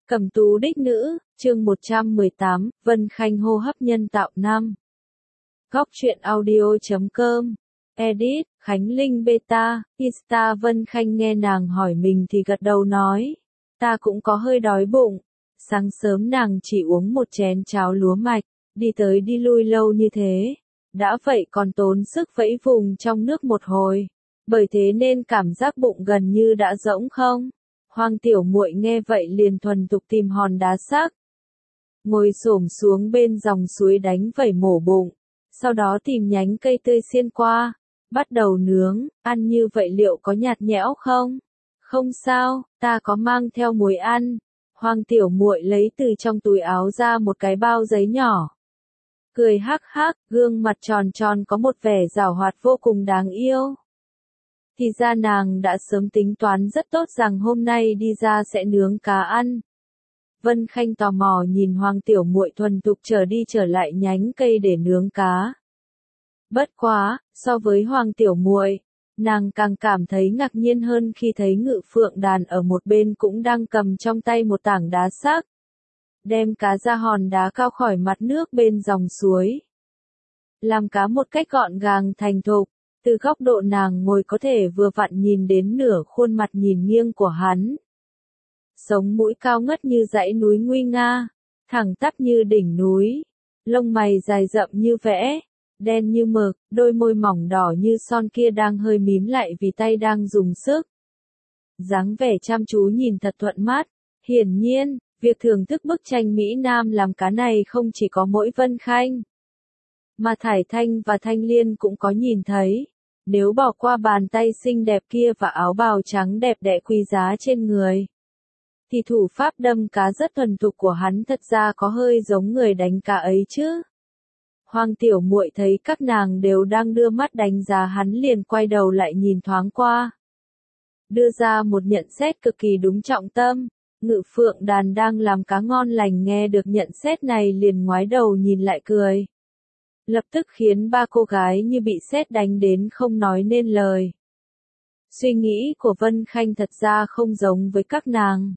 Cẩm tú đích nữ, chương 118, Vân Khanh hô hấp nhân tạo 5. Góc truyện audio.com. Edit, Khánh Linh Beta, Insta. Vân Khanh nghe nàng hỏi mình thì gật đầu nói. Ta cũng có hơi đói bụng. Sáng sớm nàng chỉ uống một chén cháo lúa mạch, đi tới đi lui lâu như thế. Đã vậy còn tốn sức vẫy vùng trong nước một hồi. Bởi thế nên cảm giác bụng gần như đã rỗng không. Hoàng tiểu muội nghe vậy liền thuần thục tìm hòn đá sắc. Ngồi xổm xuống bên dòng suối đánh vẩy mổ bụng. Sau đó tìm nhánh cây tươi xiên qua. Bắt đầu nướng, ăn như vậy liệu có nhạt nhẽo không? Không sao, ta có mang theo muối ăn. Hoàng tiểu muội lấy từ trong túi áo ra một cái bao giấy nhỏ. Cười hắc hắc, gương mặt tròn tròn có một vẻ giảo hoạt vô cùng đáng yêu. Thì ra nàng đã sớm tính toán rất tốt rằng hôm nay đi ra sẽ nướng cá ăn. Vân Khanh tò mò nhìn Hoàng tiểu muội thuần thục trở lại nhánh cây để nướng cá. Bất quá, so với Hoàng tiểu muội, nàng càng cảm thấy ngạc nhiên hơn khi thấy Ngự Phượng Đàn ở một bên cũng đang cầm trong tay một tảng đá sắc. Đem cá ra hòn đá cao khỏi mặt nước bên dòng suối. Làm cá một cách gọn gàng thành thục. Từ góc độ nàng ngồi có thể vừa vặn nhìn đến nửa khuôn mặt nhìn nghiêng của hắn. Sống mũi cao ngất như dãy núi nguy nga, thẳng tắp như đỉnh núi, lông mày dài rậm như vẽ, đen như mực, đôi môi mỏng đỏ như son kia đang hơi mím lại vì tay đang dùng sức. Dáng vẻ chăm chú nhìn thật thuận mắt, hiển nhiên, việc thưởng thức bức tranh Mỹ Nam làm cá này không chỉ có mỗi Vân Khanh. Mà Thải Thanh và Thanh Liên cũng có nhìn thấy. Nếu bỏ qua bàn tay xinh đẹp kia và áo bào trắng đẹp đẽ quý giá trên người, thì thủ pháp đâm cá rất thuần thục của hắn thật ra có hơi giống người đánh cá ấy chứ. Hoàng tiểu muội thấy các nàng đều đang đưa mắt đánh giá hắn liền quay đầu lại nhìn thoáng qua. Đưa ra một nhận xét cực kỳ đúng trọng tâm. Ngự Phượng Đàn đang làm cá ngon lành nghe được nhận xét này liền ngoái đầu nhìn lại cười. Lập tức khiến ba cô gái như bị sét đánh đến không nói nên lời. Suy nghĩ của Vân Khanh thật ra không giống với các nàng.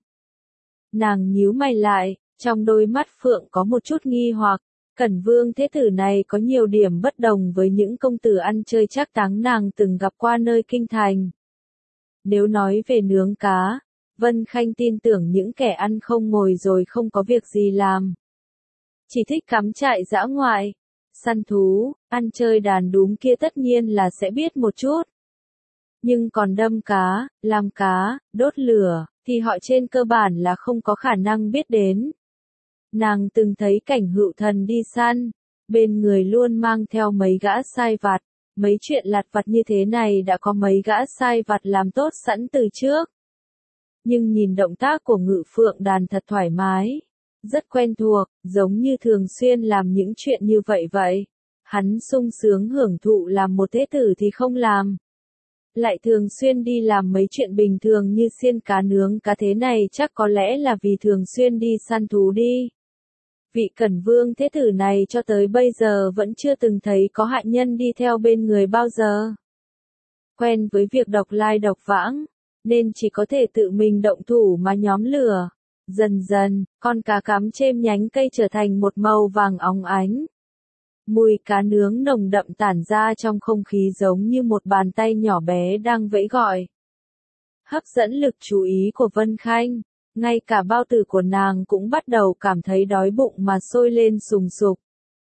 Nàng nhíu mày lại, trong đôi mắt Phượng có một chút nghi hoặc, Cẩn Vương thế tử này có nhiều điểm bất đồng với những công tử ăn chơi trác táng nàng từng gặp qua nơi kinh thành. Nếu nói về nướng cá, Vân Khanh tin tưởng những kẻ ăn không ngồi rồi không có việc gì làm. Chỉ thích cắm trại dã ngoại. Săn thú, ăn chơi đàn đúm kia tất nhiên là sẽ biết một chút. Nhưng còn đâm cá, làm cá, đốt lửa, thì họ trên cơ bản là không có khả năng biết đến. Nàng từng thấy Cảnh Hựu Thần đi săn, bên người luôn mang theo mấy gã sai vặt, mấy chuyện lặt vặt như thế này đã có mấy gã sai vặt làm tốt sẵn từ trước. Nhưng nhìn động tác của Ngự Phượng Đàn thật thoải mái. Rất quen thuộc, giống như thường xuyên làm những chuyện như vậy vậy. Hắn sung sướng hưởng thụ làm một thế tử thì không làm. Lại thường xuyên đi làm mấy chuyện bình thường như xiên cá nướng cá thế này chắc có lẽ là vì thường xuyên đi săn thú đi. Vị Cẩn Vương thế tử này cho tới bây giờ vẫn chưa từng thấy có hạ nhân đi theo bên người bao giờ. Quen với việc độc lai độc vãng, nên chỉ có thể tự mình động thủ mà nhóm lửa. Dần dần, con cá cắm trên nhánh cây trở thành một màu vàng óng ánh. Mùi cá nướng nồng đậm tản ra trong không khí giống như một bàn tay nhỏ bé đang vẫy gọi. Hấp dẫn lực chú ý của Vân Khanh, ngay cả bao tử của nàng cũng bắt đầu cảm thấy đói bụng mà sôi lên sùng sục.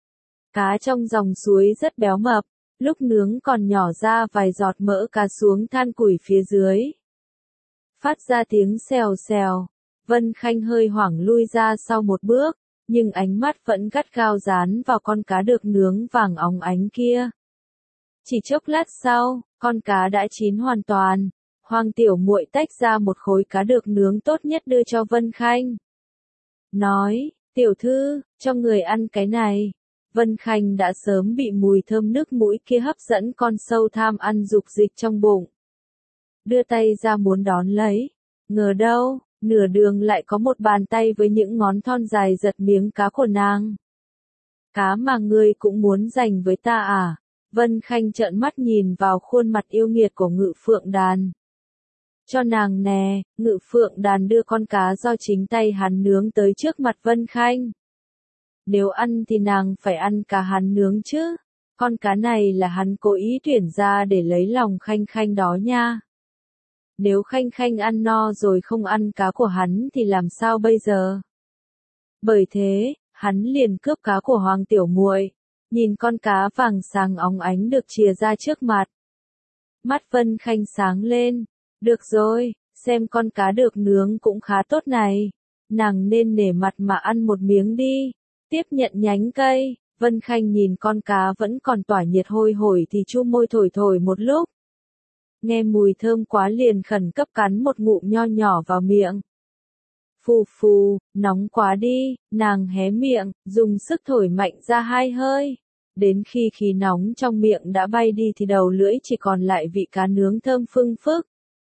Cá trong dòng suối rất béo mập, lúc nướng còn nhỏ ra vài giọt mỡ cá xuống than củi phía dưới. Phát ra tiếng xèo xèo. Vân Khanh hơi hoảng lui ra sau một bước, nhưng ánh mắt vẫn gắt gao dán vào con cá được nướng vàng óng ánh kia. Chỉ chốc lát sau, con cá đã chín hoàn toàn. Hoàng tiểu muội tách ra một khối cá được nướng tốt nhất đưa cho Vân Khanh. Nói, tiểu thư, cho người ăn cái này. Vân Khanh đã sớm bị mùi thơm nước mũi kia hấp dẫn con sâu tham ăn dục dịch trong bụng. Đưa tay ra muốn đón lấy. Ngờ đâu. Nửa đường lại có một bàn tay với những ngón thon dài giật miếng cá của nàng. Cá mà ngươi cũng muốn giành với ta à? Vân Khanh trợn mắt nhìn vào khuôn mặt yêu nghiệt của Ngự Phượng Đàn. Cho nàng nè, Ngự Phượng Đàn đưa con cá do chính tay hắn nướng tới trước mặt Vân Khanh. Nếu ăn thì nàng phải ăn cả hắn nướng chứ. Con cá này là hắn cố ý tuyển ra để lấy lòng Khanh Khanh đó nha. Nếu Khanh Khanh ăn no rồi không ăn cá của hắn thì làm sao bây giờ? Bởi thế, hắn liền cướp cá của Hoàng tiểu muội. Nhìn con cá vàng sáng óng ánh được chìa ra trước mặt. Mắt Vân Khanh sáng lên. Được rồi, xem con cá được nướng cũng khá tốt này. Nàng nên nể mặt mà ăn một miếng đi. Tiếp nhận nhánh cây, Vân Khanh nhìn con cá vẫn còn tỏa nhiệt hôi hổi thì chu môi thổi thổi một lúc. Nghe mùi thơm quá liền khẩn cấp cắn một ngụm nho nhỏ vào miệng. Phù phù, nóng quá đi, nàng hé miệng, dùng sức thổi mạnh ra 2 hơi. Đến khi khí nóng trong miệng đã bay đi thì đầu lưỡi chỉ còn lại vị cá nướng thơm phưng phức.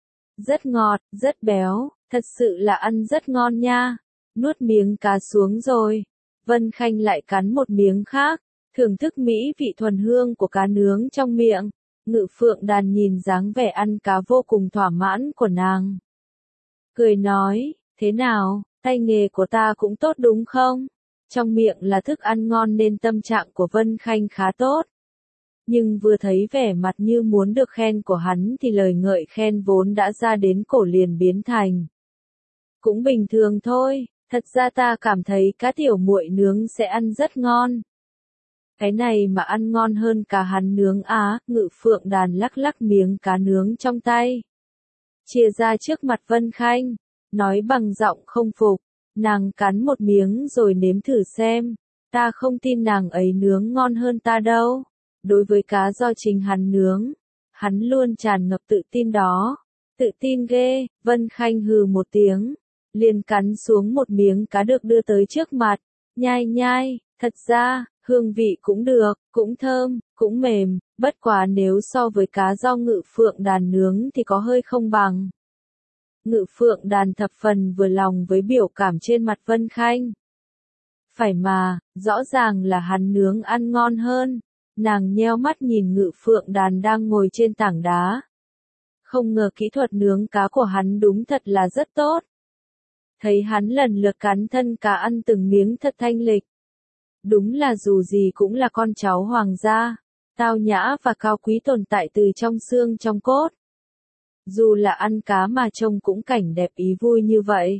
Rất ngọt, rất béo, thật sự là ăn rất ngon nha. Nuốt miếng cá xuống rồi. Vân Khanh lại cắn một miếng khác, thưởng thức mỹ vị thuần hương của cá nướng trong miệng. Ngự Phượng Đàn nhìn dáng vẻ ăn cá vô cùng thỏa mãn của nàng. Cười nói, thế nào, tay nghề của ta cũng tốt đúng không? Trong miệng là thức ăn ngon nên tâm trạng của Vân Khanh khá tốt. Nhưng vừa thấy vẻ mặt như muốn được khen của hắn thì lời ngợi khen vốn đã ra đến cổ liền biến thành. Cũng bình thường thôi, thật ra ta cảm thấy cá tiểu muội nướng sẽ ăn rất ngon. Cái này mà ăn ngon hơn cả hắn nướng á, Ngự Phượng Đàn lắc lắc miếng cá nướng trong tay. Chia ra trước mặt Vân Khanh, nói bằng giọng không phục, nàng cắn một miếng rồi nếm thử xem, ta không tin nàng ấy nướng ngon hơn ta đâu. Đối với cá do chính hắn nướng, hắn luôn tràn ngập tự tin đó. Tự tin ghê, Vân Khanh hừ một tiếng, liền cắn xuống một miếng cá được đưa tới trước mặt, nhai nhai, thật ra, hương vị cũng được, cũng thơm, cũng mềm, bất quá nếu so với cá do Ngự Phượng Đàn nướng thì có hơi không bằng. Ngự Phượng Đàn thập phần vừa lòng với biểu cảm trên mặt Vân Khanh. Phải mà, rõ ràng là hắn nướng ăn ngon hơn. Nàng nheo mắt nhìn Ngự Phượng Đàn đang ngồi trên tảng đá. Không ngờ kỹ thuật nướng cá của hắn đúng thật là rất tốt. Thấy hắn lần lượt cắn thân cá ăn từng miếng thật thanh lịch. Đúng là dù gì cũng là con cháu hoàng gia, tao nhã và cao quý tồn tại từ trong xương trong cốt. Dù là ăn cá mà trông cũng cảnh đẹp ý vui như vậy.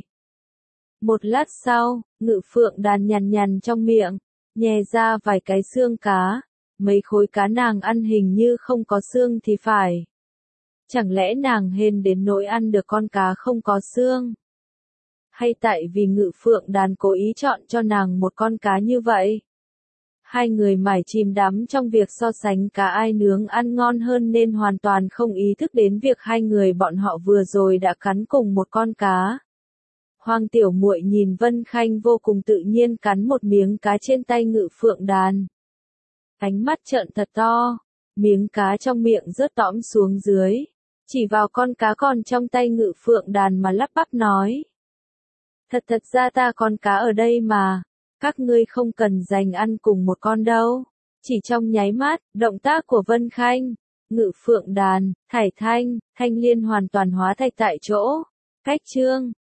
Một lát sau, Ngự Phượng Đàn nhằn nhằn trong miệng, nhè ra vài cái xương cá. Mấy khối cá nàng ăn hình như không có xương thì phải. Chẳng lẽ nàng hên đến nỗi ăn được con cá không có xương? Hay tại vì Ngự Phượng Đàn cố ý chọn cho nàng một con cá như vậy? Hai người mải chìm đắm trong việc so sánh cá ai nướng ăn ngon hơn nên hoàn toàn không ý thức đến việc hai người bọn họ vừa rồi đã cắn cùng một con cá. Hoàng tiểu muội nhìn Vân Khanh vô cùng tự nhiên cắn một miếng cá trên tay Ngự Phượng Đàn. Ánh mắt trợn thật to, miếng cá trong miệng rớt tõm xuống dưới, chỉ vào con cá còn trong tay Ngự Phượng Đàn mà lắp bắp nói. Thật ra ta con cá ở đây mà, các ngươi không cần dành ăn cùng một con đâu. Chỉ trong nháy mắt, động tác của Vân Khanh, Ngự Phượng Đàn, Thải Thanh, Thanh Liên hoàn toàn hóa thạch tại chỗ. Cách chương